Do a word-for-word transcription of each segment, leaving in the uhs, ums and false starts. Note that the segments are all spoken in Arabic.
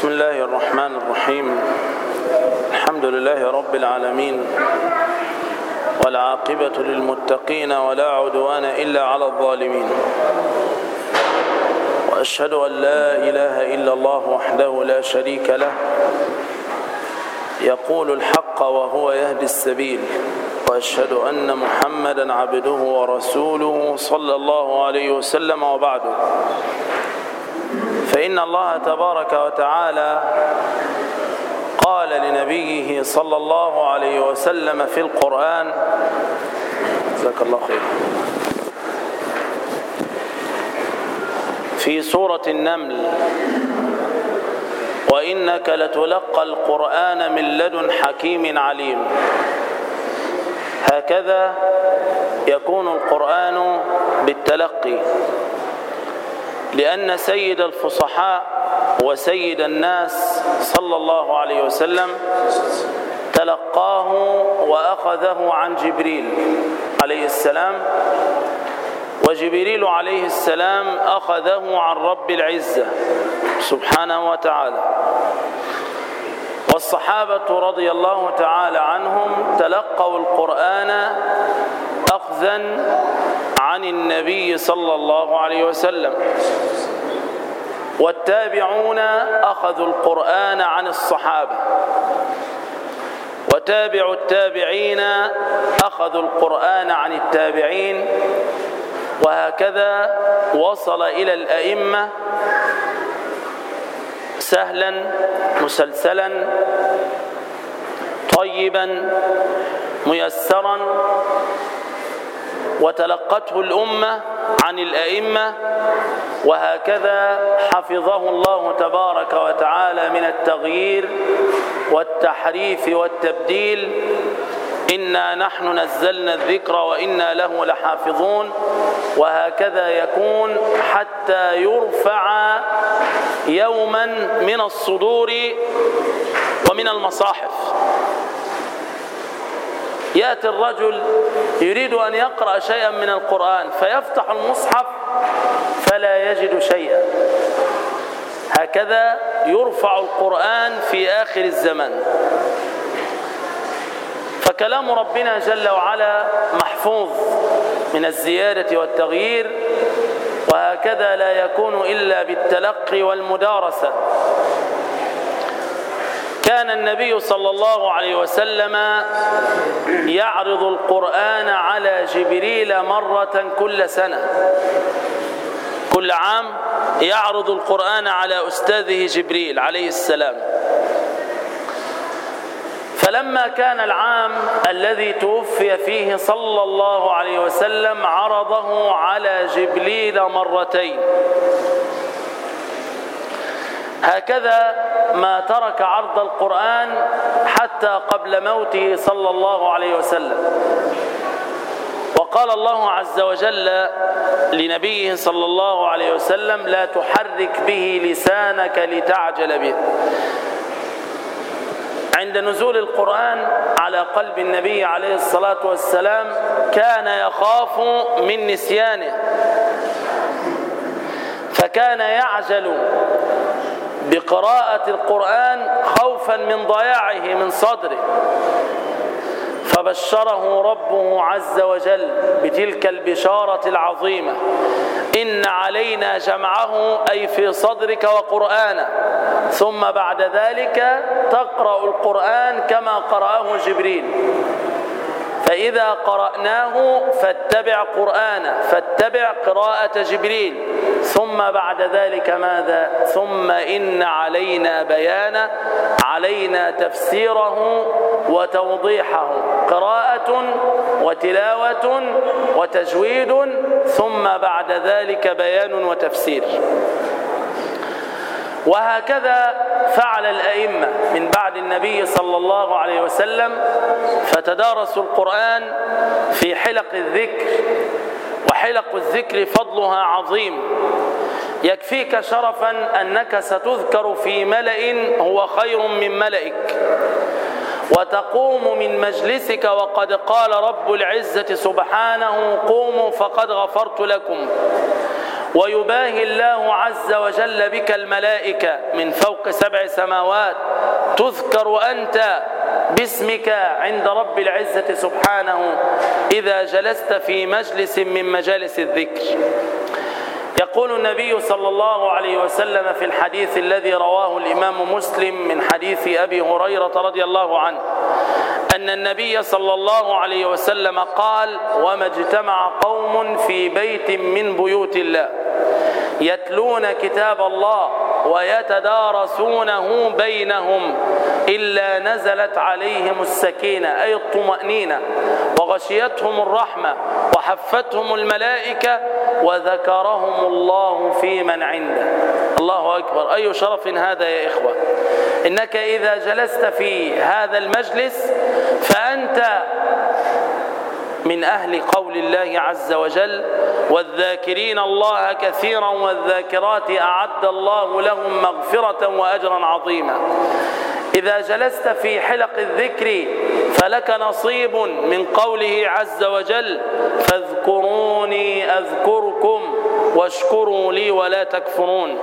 بسم الله الرحمن الرحيم. الحمد لله رب العالمين، والعاقبة للمتقين ولا عدوان إلا على الظالمين، وأشهد أن لا إله إلا الله وحده لا شريك له يقول الحق وهو يهدي السبيل، وأشهد أن محمدا عبده ورسوله صلى الله عليه وسلم. وبعد، فإن الله تبارك وتعالى قال لنبيه صلى الله عليه وسلم في القرآن، جزاك الله خير، في سورة النمل: وإنك لتلقى القرآن من لدن حكيم عليم. هكذا يكون القرآن بالتلقي، لأن سيد الفصحاء وسيد الناس صلى الله عليه وسلم تلقاه وأخذه عن جبريل عليه السلام، وجبريل عليه السلام أخذه عن رب العزة سبحانه وتعالى. والصحابة رضي الله تعالى عنهم تلقوا القرآن أخذا عن النبي صلى الله عليه وسلم، والتابعون أخذوا القرآن عن الصحابة، وتابع التابعين أخذوا القرآن عن التابعين، وهكذا وصل إلى الأئمة سهلا مسلسلا طيبا ميسرا، وتلقته الأمة عن الأئمة، وهكذا حفظه الله تبارك وتعالى من التغيير والتحريف والتبديل. إنا نحن نزلنا الذكر وإنا له لحافظون. وهكذا يكون حتى يرفع يوما من الصدور ومن المصاحف. يأتي الرجل يريد أن يقرأ شيئا من القرآن فيفتح المصحف فلا يجد شيئا. هكذا يرفع القرآن في آخر الزمن. فكلام ربنا جل وعلا محفوظ من الزيادة والتغيير، وهكذا لا يكون إلا بالتلقي والمدارسة. كان النبي صلى الله عليه وسلم يعرض القرآن على جبريل مرة كل سنة، كل عام يعرض القرآن على أستاذه جبريل عليه السلام. فلما كان العام الذي توفي فيه صلى الله عليه وسلم عرضه على جبريل مرتين. هكذا ما ترك عرض القرآن حتى قبل موته صلى الله عليه وسلم. وقال الله عز وجل لنبيه صلى الله عليه وسلم: لا تحرك به لسانك لتعجل به. عند نزول القرآن على قلب النبي عليه الصلاة والسلام كان يخاف من نسيانه، فكان يعجل بقراءة القرآن خوفا من ضياعه من صدره، فبشره ربه عز وجل بتلك البشارة العظيمة: إن علينا جمعه، أي في صدرك وقرآنه، ثم بعد ذلك تقرأ القرآن كما قرأه جبريل، فإذا قرأناه فاتبع قرآنه، فاتبع قراءة جبريل، ثم بعد ذلك ماذا؟ ثم إن علينا بيانه، علينا تفسيره وتوضيحه، قراءة وتلاوة وتجويد، ثم بعد ذلك بيان وتفسير. وهكذا فعل الأئمة من بعد النبي صلى الله عليه وسلم، فتدارسوا القرآن في حلق الذكر، وحلق الذكر فضلها عظيم. يكفيك شرفا أنك ستذكر في ملأ هو خير من ملئك، وتقوم من مجلسك وقد قال رب العزة سبحانه: قوموا فقد غفرت لكم. ويباهي الله عز وجل بك الملائكة من فوق سبع سماوات، تذكر أنت باسمك عند رب العزة سبحانه إذا جلست في مجلس من مجالس الذكر. يقول النبي صلى الله عليه وسلم في الحديث الذي رواه الإمام مسلم من حديث أبي هريرة رضي الله عنه أن النبي صلى الله عليه وسلم قال: وما اجتمع قوم في بيت من بيوت الله يتلون كتاب الله ويتدارسونه بينهم إلا نزلت عليهم السكينة أي الطمأنينة وغشيتهم الرحمة وحفتهم الملائكة وذكرهم الله في من عنده. الله أكبر، أي شرف هذا يا إخوة! إنك إذا جلست في هذا المجلس فأنت من أهل قول الله عز وجل: والذاكرين الله كثيرا والذاكرات أعد الله لهم مغفرة وأجرا عظيما. إذا جلست في حلق الذكر فلك نصيب من قوله عز وجل: فاذكروني أذكركم واشكروا لي ولا تكفرون.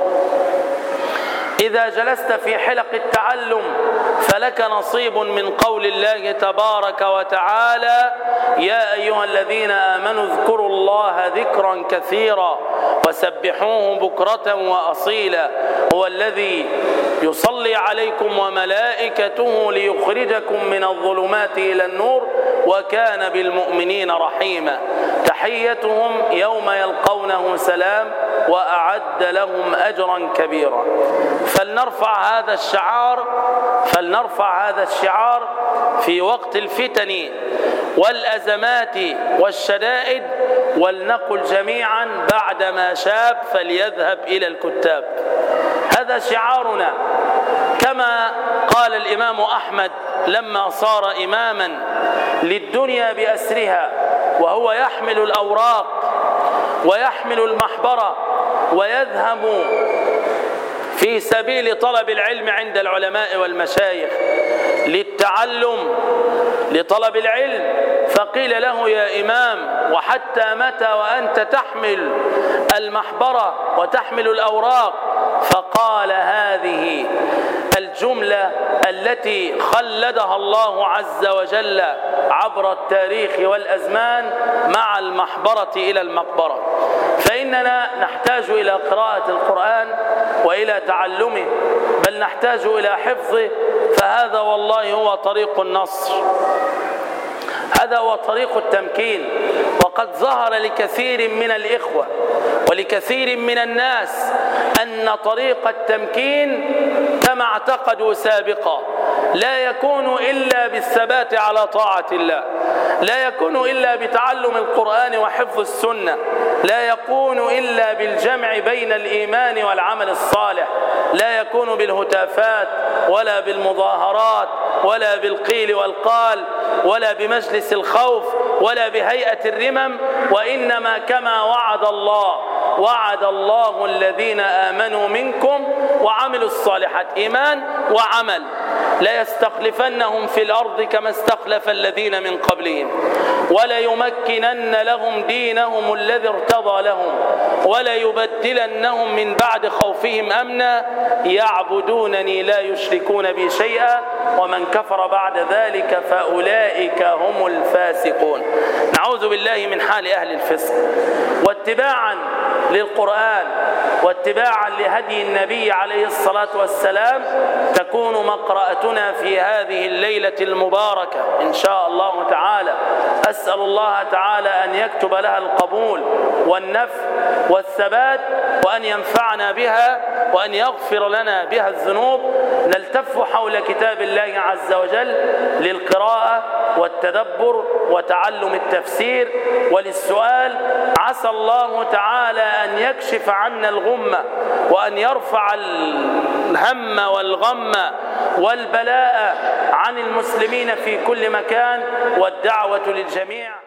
إذا جلست في حلق التعلم فلك نصيب من قول الله تبارك وتعالى: يا أيها الذين آمنوا اذكروا الله ذكرا كثيرا وسبحوه بكرة وأصيلا هو الذي يصلي عليكم وملائكته ليخرجكم من الظلمات إلى النور وكان بالمؤمنين رحيما. تحيتهم يوم يلقونه سلام وأعد لهم أجرا كبيرا. فلنرفع هذا الشعار فلنرفع هذا الشعار في وقت الفتن والأزمات والشدائد، ولنقل جميعا: بعدما شاب فليذهب إلى الكتاب. هذا شعارنا، كما قال الإمام أحمد لما صار إماما للدنيا بأسرها وهو يحمل الأوراق ويحمل المحبرة ويذهب في سبيل طلب العلم عند العلماء والمشايخ للتعلم لطلب العلم، فقيل له: يا إمام، وحتى متى وأنت تحمل المحبرة وتحمل الأوراق؟ فقال هذه الجملة التي خلدها الله عز وجل عبر التاريخ والأزمان مع المحبرة إلى المقبرة. فإننا نحتاج إلى قراءة القرآن وإلى تعلمه، بل نحتاج إلى حفظه، فهذا والله هو طريق النصر، هذا هو طريق التمكين. وقد ظهر لكثير من الإخوة ولكثير من الناس أن طريق التمكين كما اعتقدوا سابقا لا يكون إلا بالثبات على طاعة الله، لا يكون إلا بتعلم القرآن وحفظ السنة، لا يكون إلا بالجمع بين الإيمان والعمل الصالح، لا يكون بالهتافات ولا بالمظاهرات ولا بالقيل والقال ولا بمجلس الخوف ولا بهيئة الرمم، وإنما كما وعد الله وعد الله الذين آمنوا منكم وعملوا الصالحات، إيمان وعمل، لا يستخلفنهم في الأرض كما استخلف الذين من قبلهم، ولا يمكنن لهم دينهم الذي ارتضى لهم، ولا يبدلنهم من بعد خوفهم أمنا يعبدونني لا يشركون بي شيئا ومن كفر بعد ذلك فأولئك هم الفاسقون. نعوذ بالله من حال أهل الفسق. واتباعا للقرآن واتباعا لهدي النبي عليه الصلاة والسلام تكون مقرأتنا في هذه الليلة المباركة إن شاء الله تعالى. أسأل الله تعالى أن يكتب لها القبول والنفع والثبات، وأن ينفعنا بها، وأن يغفر لنا بها الذنوب. نلتف حول كتاب الله عز وجل للقراءة والتدبر وتعلم التفسير وللسؤال. عسى الله تعالى أن يكشف عنا الغمة وأن يرفع الهم والغم والبلاء عن المسلمين في كل مكان، والدعوة للجميع.